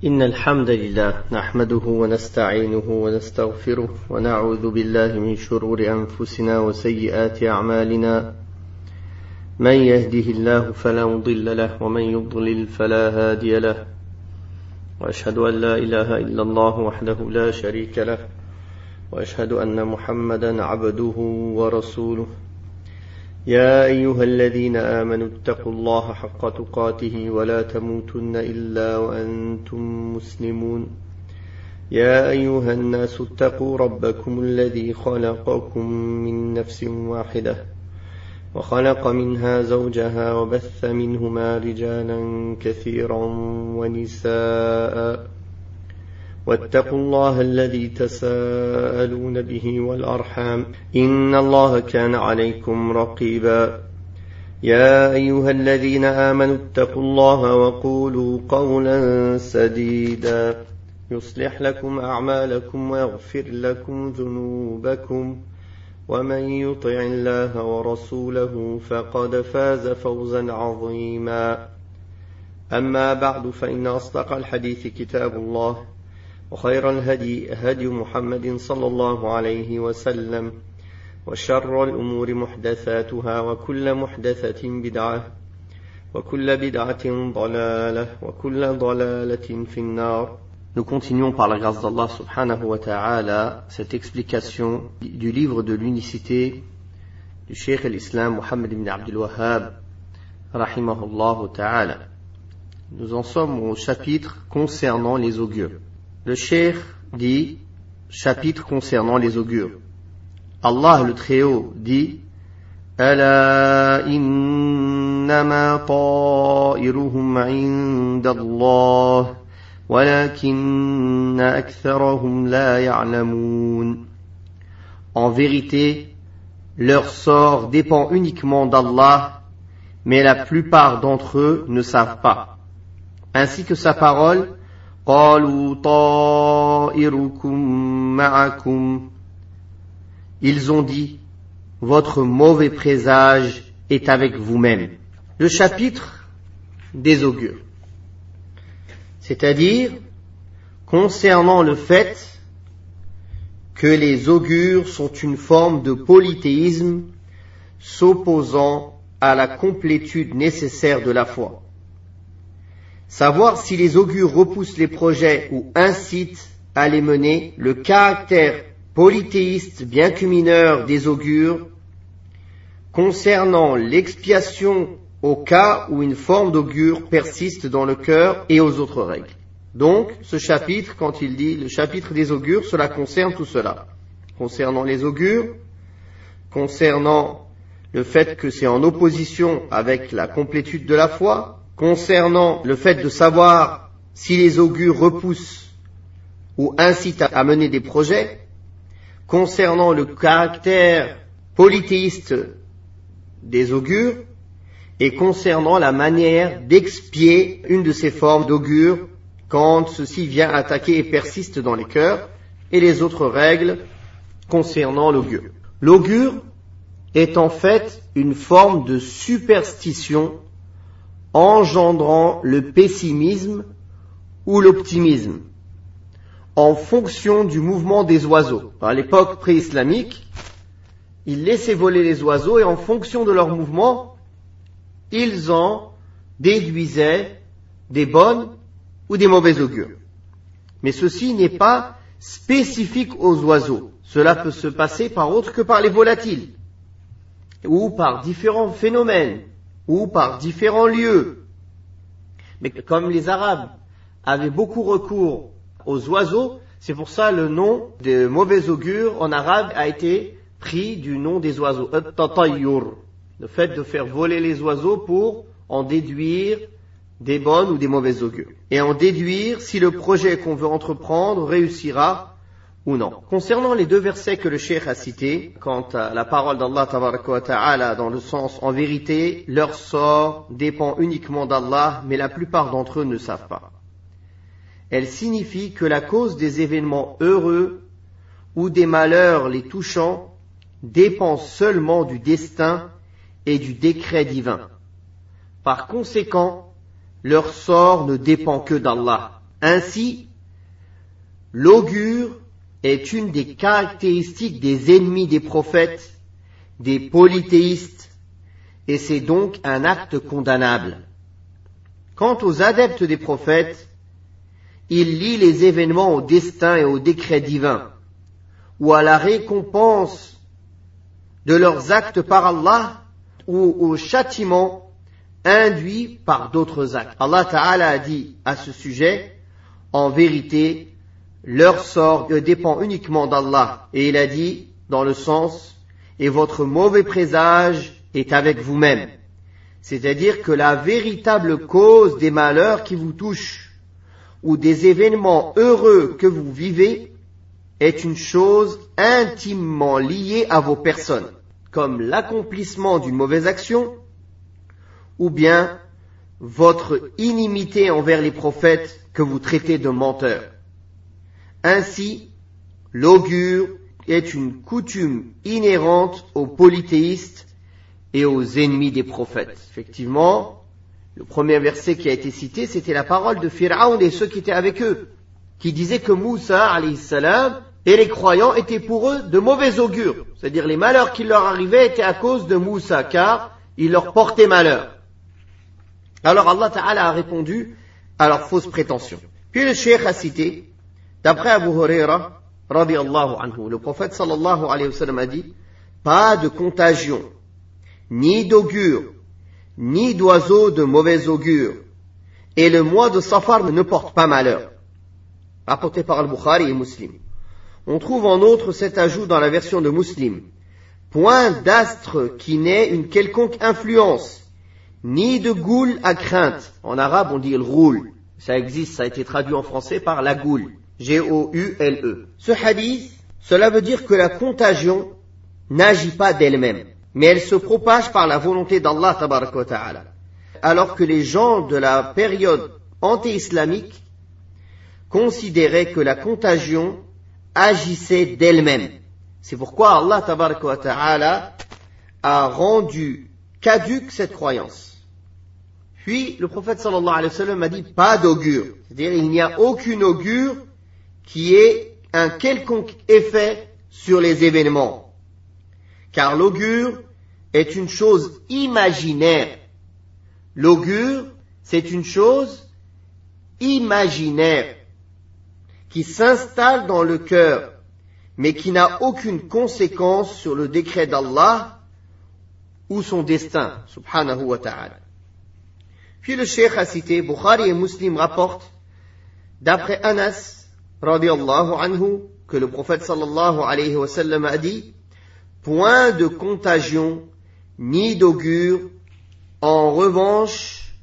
إن الحمد لله نحمده ونستعينه ونستغفره ونعوذ بالله من شرور أنفسنا وسيئات أعمالنا من يهده الله فلا مضل له ومن يضلل فلا هادي له وأشهد أن لا إله إلا الله وحده لا شريك له وأشهد أن محمدا عبده ورسوله يا أيها الذين آمنوا اتقوا الله حق تقاته ولا تموتن إلا وأنتم مسلمون يا أيها الناس اتقوا ربكم الذي خلقكم من نفس واحدة وخلق منها زوجها وبث منهما رجالا كثيرا ونساء واتقوا الله الذي تساءلون به والأرحام إن الله كان عليكم رقيبا يا أيها الذين آمنوا اتقوا الله وقولوا قولا سديدا يصلح لكم أعمالكم ويغفر لكم ذنوبكم ومن يطع الله ورسوله فقد فاز فوزا عظيما أما بعد فإن أصدق الحديث كتاب الله وخير الهدي هدي محمد صلى الله عليه وسلم وشر الأمور محدثاتها وكل محدثة بدعة وكل بدعة ضلالة وكل ضلالة في النار. Nous continuons par la grâce d'Allah subhanahu wa ta'ala cette explication du livre de l'unicité du Cheikh al-Islam Muhammad ibn Abdul Wahhab rahimahullah ta'ala. Nous en sommes au chapitre concernant les augures. Le Cheikh dit, chapitre concernant les augures. Allah le Très-Haut dit, Ala innama ta'iruhum indallah, walakinna aktharahum la ya'lamoun. En vérité, leur sort dépend uniquement d'Allah, mais la plupart d'entre eux ne savent pas. Ainsi que sa parole, قالوا طائركم معكم. Ils ont dit, votre mauvais présage est avec vous-même. Le chapitre des augures, c'est-à-dire concernant le fait que les augures sont une forme de polythéisme s'opposant à la complétude nécessaire de la foi. Savoir si les augures repoussent les projets ou incitent à les mener, le caractère polythéiste bien que mineur des augures, concernant l'expiation au cas où une forme d'augure persiste dans le cœur et aux autres règles. Donc, ce chapitre, quand il dit le chapitre des augures, cela concerne tout cela. Concernant les augures, concernant le fait que c'est en opposition avec la complétude de la foi, concernant le fait de savoir si les augures repoussent ou incitent à mener des projets, concernant le caractère polythéiste des augures, et concernant la manière d'expier une de ces formes d'augure quand ceci vient attaquer et persiste dans les cœurs, et les autres règles concernant l'augure. L'augure est en fait une forme de superstition engendrant le pessimisme ou l'optimisme, en fonction du mouvement des oiseaux. À l'époque pré-islamique, ils laissaient voler les oiseaux et en fonction de leur mouvement, ils en déduisaient des bonnes ou des mauvaises augures. Mais ceci n'est pas spécifique aux oiseaux. Cela peut se passer par autre que par les volatiles, ou par différents phénomènes, ou par différents lieux. Mais comme les Arabes avaient beaucoup recours aux oiseaux, c'est pour ça le nom de mauvais augure en arabe a été pris du nom des oiseaux, at-tatayyur, le fait de faire voler les oiseaux pour en déduire des bonnes ou des mauvaises augures, et en déduire si le projet qu'on veut entreprendre réussira ou non. Concernant les deux versets que le cheikh a cités, quant à la parole d'Allah tabaraka wa ta'ala dans le sens en vérité, leur sort dépend uniquement d'Allah, mais la plupart d'entre eux ne savent pas. Elle signifie que la cause des événements heureux ou des malheurs les touchant dépend seulement du destin et du décret divin. Par conséquent, leur sort ne dépend que d'Allah. Ainsi, l'augure est une des caractéristiques des ennemis des prophètes, des polythéistes, et c'est donc un acte condamnable. Quant aux adeptes des prophètes, ils lient les événements au destin et au décret divin, ou à la récompense de leurs actes par Allah, ou au châtiment induit par d'autres actes. Allah Ta'ala a dit à ce sujet, en vérité, leur sort dépend uniquement d'Allah. Et il a dit, dans le sens, et votre mauvais présage est avec vous-même. C'est-à-dire que la véritable cause des malheurs qui vous touchent, ou des événements heureux que vous vivez, est une chose intimement liée à vos personnes, comme l'accomplissement d'une mauvaise action, ou bien votre inimité envers les prophètes que vous traitez de menteurs. Ainsi, l'augure est une coutume inhérente aux polythéistes et aux ennemis des prophètes. Effectivement, le premier verset qui a été cité, c'était la parole de Pharaon et ceux qui étaient avec eux, qui disaient que Moussa, alayhi salam, et les croyants étaient pour eux de mauvais augures. C'est-à-dire les malheurs qui leur arrivaient étaient à cause de Moussa, car il leur portait malheur. Alors Allah Ta'ala a répondu à leurs fausses prétentions. Puis le cheikh a cité, d'après Abu Huraira, radiyallahu anhu, le prophète sallallahu alayhi wa sallam a dit, pas de contagion, ni d'augure, ni d'oiseaux de mauvais augure, et le mois de Safar ne porte pas malheur. Rapporté par Al-Bukhari et Muslim. On trouve en outre cet ajout dans la version de Muslim. Point d'astre qui n'ait une quelconque influence, ni de goule à crainte. En arabe, on dit le roule. Ça existe, ça a été traduit en français par la goule. G-O-U-L-E. Ce hadith, cela veut dire que la contagion n'agit pas d'elle-même, mais elle se propage par la volonté d'Allah tabaraka wa ta'ala. Alors que les gens de la période anté-islamique considéraient que la contagion agissait d'elle-même. C'est pourquoi Allah tabaraka wa ta'ala a rendu caduque cette croyance. Puis le prophète sallallahu alayhi wa sallam a dit pas d'augure. C'est-à-dire il n'y a aucune augure qui ait un quelconque effet sur les événements. Car l'augure est une chose imaginaire. L'augure, c'est une chose imaginaire qui s'installe dans le cœur, mais qui n'a aucune conséquence sur le décret d'Allah ou son destin, subhanahu wa ta'ala. Puis le cheikh a cité, Bukhari et Muslim rapportent, d'après Anas, radiyallahu anhu, que le prophète sallallahu alayhi wa sallam a dit, point de contagion, ni d'augure, en revanche,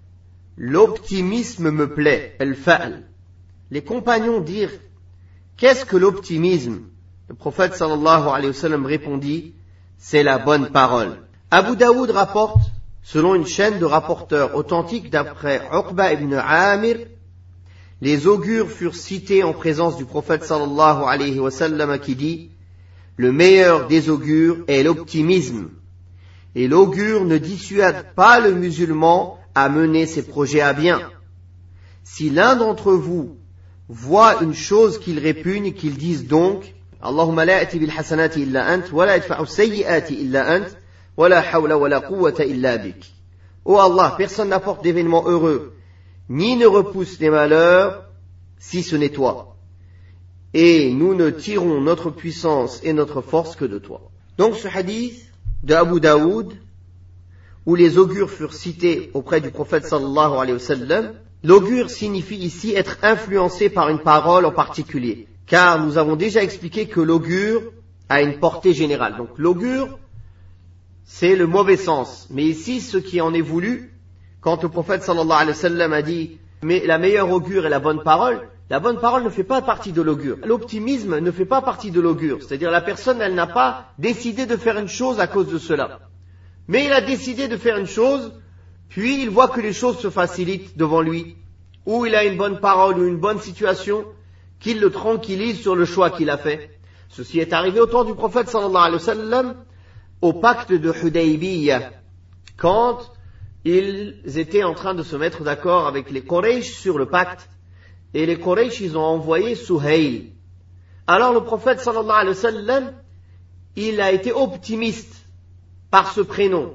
l'optimisme me plaît, al-fa'l. Les compagnons dirent, qu'est-ce que l'optimisme? Le prophète sallallahu alayhi wa sallam répondit, c'est la bonne parole. Abu Daoud rapporte, selon une chaîne de rapporteurs authentiques d'après Uqba ibn Amir, les augures furent cités en présence du prophète sallallahu alayhi wa sallam qui dit, le meilleur des augures est l'optimisme. Et l'augure ne dissuade pas le musulman à mener ses projets à bien. Si l'un d'entre vous voit une chose qu'il répugne, qu'il dise donc, Allahumma la ati bil hasanati illa ant, wa la adfa'u sayyiati illa ant, wa la hawla wa la quwwata illa bik. Oh Allah, personne n'apporte d'événements heureux, ni ne repousse les malheurs, si ce n'est toi. Et nous ne tirons notre puissance et notre force que de toi. Donc ce hadith de Abu Daoud, où les augures furent cités auprès du prophète sallallahu alayhi wa sallam, l'augure signifie ici être influencé par une parole en particulier. Car nous avons déjà expliqué que l'augure a une portée générale. Donc l'augure, c'est le mauvais sens. Mais ici, ce qui en est voulu, quand le prophète sallallahu alayhi wa sallam a dit « mais la meilleure augure est la bonne parole », la bonne parole ne fait pas partie de l'augure. L'optimisme ne fait pas partie de l'augure. C'est-à-dire la personne, elle n'a pas décidé de faire une chose à cause de cela. Mais il a décidé de faire une chose, puis il voit que les choses se facilitent devant lui. Ou il a une bonne parole ou une bonne situation qui le tranquillise sur le choix qu'il a fait. Ceci est arrivé au temps du prophète sallallahu alayhi wa sallam au pacte de Hudaybiyah, quand ils étaient en train de se mettre d'accord avec les Quraysh sur le pacte. et les Quraysh, ils ont envoyé Suhayl. Alors le prophète sallallahu alayhi wa sallam, il a été optimiste par ce prénom.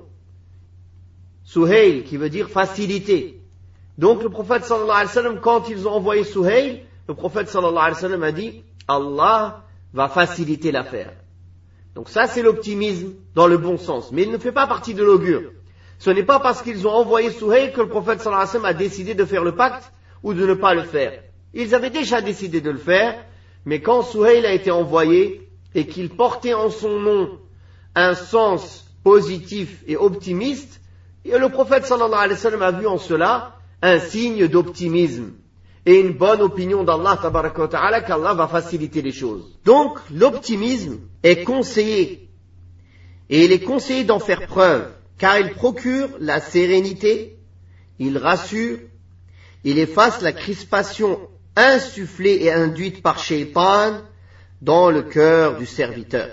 Suhayl, qui veut dire facilité. Donc le prophète sallallahu alayhi wa sallam, quand ils ont envoyé Suhayl, le prophète sallallahu alayhi wa sallam a dit, Allah va faciliter l'affaire. Donc ça c'est l'optimisme dans le bon sens. Mais il ne fait pas partie de l'augure. Ce n'est pas parce qu'ils ont envoyé Suhayl que le prophète sallallahu alayhi wa sallam a décidé de faire le pacte ou de ne pas le faire. Ils avaient déjà décidé de le faire, mais quand Suhayl a été envoyé et qu'il portait en son nom un sens positif et optimiste, et le prophète sallallahu alayhi wa sallam a vu en cela un signe d'optimisme et une bonne opinion d'Allah tabaraka wa ta'ala qu'Allah va faciliter les choses. Donc l'optimisme est conseillé et il est conseillé d'en faire preuve car il procure la sérénité, il rassure, il efface la crispation insufflée et induite par Shaitan dans le cœur du serviteur.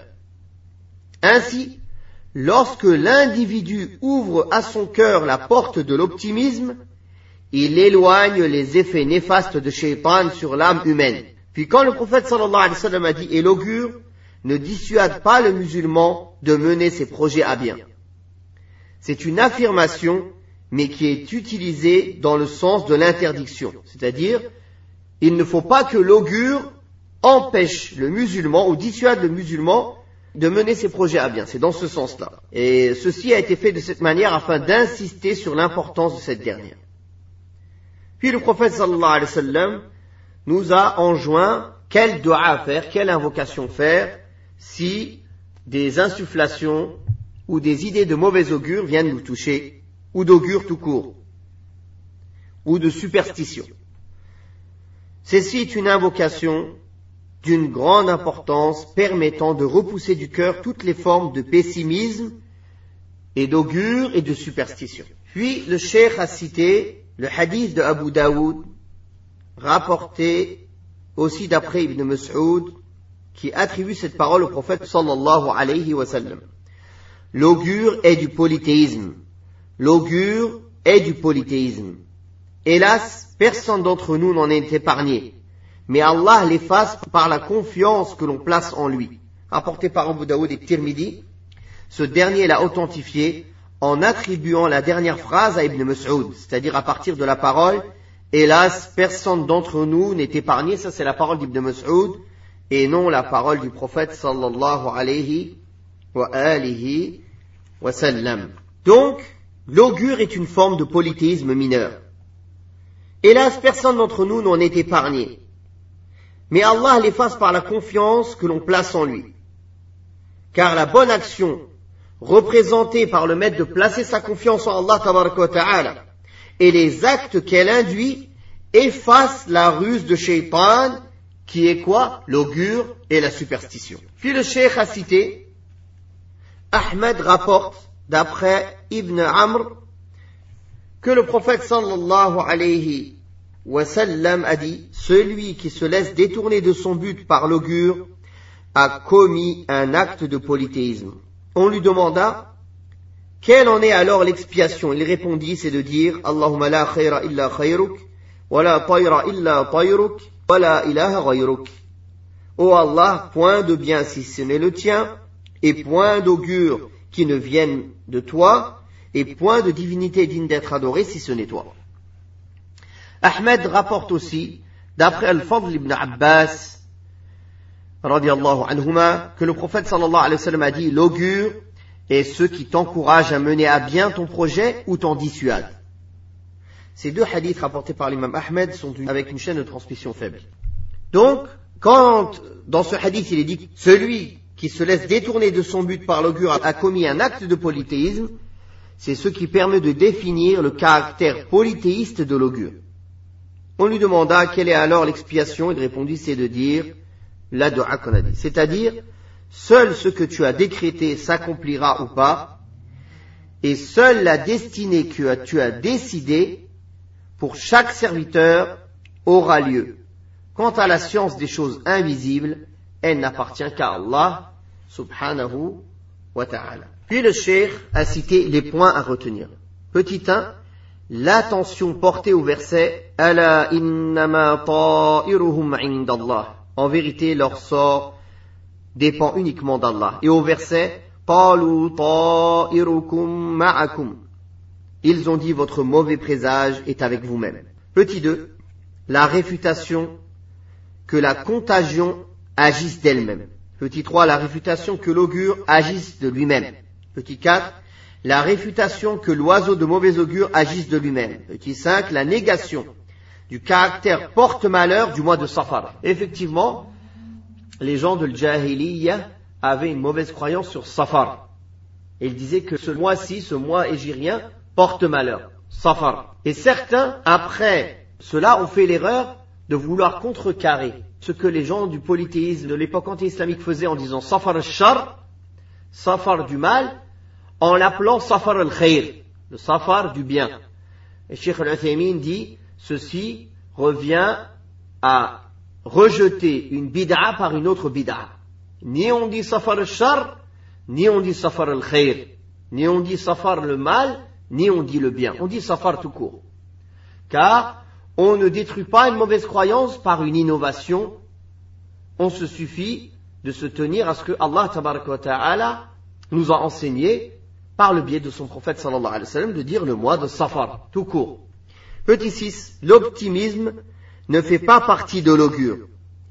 Ainsi, lorsque l'individu ouvre à son cœur la porte de l'optimisme, il éloigne les effets néfastes de Shaitan sur l'âme humaine. Puis quand le prophète sallallahu alayhi wa sallam a dit « Et l'augure ne dissuade pas le musulman de mener ses projets à bien ». C'est une affirmation, mais qui est utilisée dans le sens de l'interdiction. C'est-à-dire, il ne faut pas que l'augure empêche le musulman ou dissuade le musulman de mener ses projets à bien. C'est dans ce sens-là. Et ceci a été fait de cette manière afin d'insister sur l'importance de cette dernière. Puis le prophète sallallahu alayhi wa sallam nous a enjoint quelle dua faire, quelle invocation faire si des insufflations ou des idées de mauvais augure viennent nous toucher, ou d'augure tout court, ou de superstition. Ceci est une invocation d'une grande importance permettant de repousser du cœur toutes les formes de pessimisme et d'augure et de superstition. Puis le cheikh a cité le hadith de Abu Daoud, rapporté aussi d'après Ibn Mas'ud, qui attribue cette parole au prophète sallallahu alayhi wa sallam. L'augure est du polythéisme. L'augure est du polythéisme. Hélas, personne d'entre nous n'en est épargné. Mais Allah l'efface par la confiance que l'on place en lui. Rapporté par Abu Daoud et Tirmidhi, ce dernier l'a authentifié en attribuant la dernière phrase à Ibn Mas'ud, c'est-à-dire à partir de la parole « Hélas, personne d'entre nous n'est épargné », ça c'est la parole d'Ibn Mas'ud, et non la parole du prophète sallallahu alayhi wa alihi wa sallam. Donc, l'augure est une forme de polythéisme mineur. Hélas, personne d'entre nous n'en est épargné. Mais Allah l'efface par la confiance que l'on place en lui. Car la bonne action représentée par le maître de placer sa confiance en Allah tabaraka wa ta'ala et les actes qu'elle induit effacent la ruse de Shaitan qui est quoi? L'augure et la superstition. Puis le cheikh a cité, Ahmed rapporte d'après Ibn Amr que le prophète sallallahu alayhi wa sallam a dit, celui qui se laisse détourner de son but par l'augure a commis un acte de polythéisme. On lui demanda, quelle en est alors l'expiation? Il répondit, c'est de dire, Allahumma la khayra illa khayruk, wa la tayra illa tayruk, wa la ilaha ghayruk. Ô Allah, point de bien si ce n'est le tien, et point d'augure qui ne viennent de toi, et point de divinité digne d'être adorée si ce n'est toi. Ahmed rapporte aussi, d'après Al-Fadl ibn Abbas, radiyallahu anhuma, que le prophète sallallahu alayhi wa sallam a dit, l'augure est ceux qui t'encouragent à mener à bien ton projet ou t'en dissuadent. Ces deux hadiths rapportés par l'imam Ahmed sont avec une chaîne de transmission faible. Donc, quand dans ce hadith il est dit celui qui se laisse détourner de son but par l'augure a commis un acte de polythéisme, c'est ce qui permet de définir le caractère polythéiste de l'augure. On lui demanda quelle est alors l'expiation, il répondit c'est de dire la dua qu'on a dit, c'est-à-dire seul ce que tu as décrété s'accomplira ou pas, et seule la destinée que tu as décidée pour chaque serviteur aura lieu. Quant à la science des choses invisibles, elle n'appartient qu'à Allah subhanahu wa ta'ala. Puis le cheikh a cité les points à retenir. Petit 1, l'attention portée au verset « Ala innama ta'iruhum indallah » En vérité, leur sort dépend uniquement d'Allah. Et au verset « Qalu ta'irukum ma'akum » Ils ont dit « Votre mauvais présage est avec vous-même ». Petit 2, la réfutation que la contagion agisse d'elle-même. Petit 3, la réfutation que l'augure agisse de lui-même. Petit 4, la réfutation que l'oiseau de mauvais augure agisse de lui-même. Petit 5, la négation du caractère porte-malheur du mois de Safar. Effectivement, les gens de l'Jahiliya avaient une mauvaise croyance sur Safar. Et ils disaient que ce mois-ci, ce mois égyrien, porte malheur. Safar. Et certains, après cela, ont fait l'erreur de vouloir contrecarrer ce que les gens du polythéisme de l'époque anti-islamique faisaient en disant Safar al-Shar, Safar du mal, en l'appelant Safar al-Khair, le Safar du bien. Et Cheikh al-Uthaymin dit, ceci revient à rejeter une bid'a par une autre bid'a. Ni on dit Safar al-Shar, ni on dit Safar al-Khair, ni on dit Safar le mal, ni on dit le bien. On dit Safar tout court. Car on ne détruit pas une mauvaise croyance par une innovation. On se suffit de se tenir à ce que Allah tabaraka wa ta'ala nous a enseigné par le biais de son prophète sallallahu alayhi wa sallam de dire le mois de Safar, tout court. Petit 6, l'optimisme ne fait pas partie de l'augure.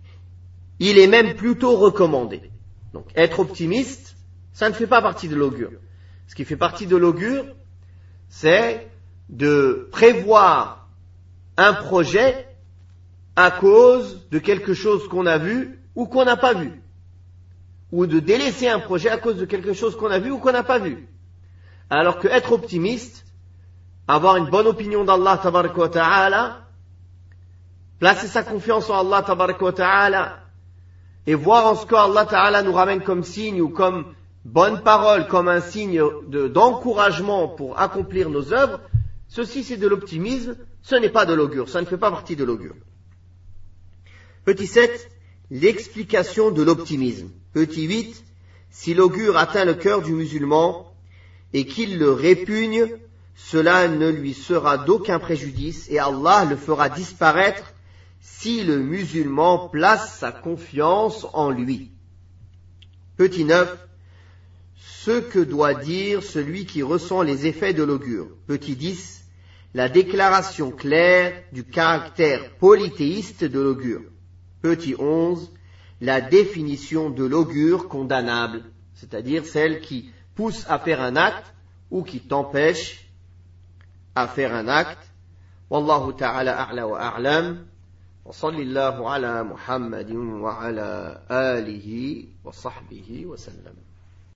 Il est même plutôt recommandé. Donc être optimiste, ça ne fait pas partie de l'augure. Ce qui fait partie de l'augure, c'est de prévoir un projet à cause de quelque chose qu'on a vu ou qu'on n'a pas vu. Ou de délaisser un projet à cause de quelque chose qu'on a vu ou qu'on n'a pas vu. Alors que être optimiste, avoir une bonne opinion d'Allah tabaraka wa ta'ala, placer sa confiance en Allah tabaraka wa ta'ala, et voir en ce que Allah ta'ala nous ramène comme signe ou comme bonne parole, comme un signe d'encouragement pour accomplir nos œuvres, ceci c'est de l'optimisme, ce n'est pas de l'augure, ça ne fait pas partie de l'augure. Petit 7, l'explication de l'optimisme. Petit 8, si l'augure atteint le cœur du musulman et qu'il le répugne, cela ne lui sera d'aucun préjudice et Allah le fera disparaître si le musulman place sa confiance en lui. Petit 9, ce que doit dire celui qui ressent les effets de l'augure. Petit 10, la déclaration claire du caractère polythéiste de l'augure. Petit 11, la définition de l'augure condamnable, c'est-à-dire celle qui pousse à faire un acte ou qui t'empêche à faire un acte. Wallahu ta'ala a'la wa a'lam. Wa sallallahu ala Muhammadin wa ala alihi wa sahbihi wa sallam.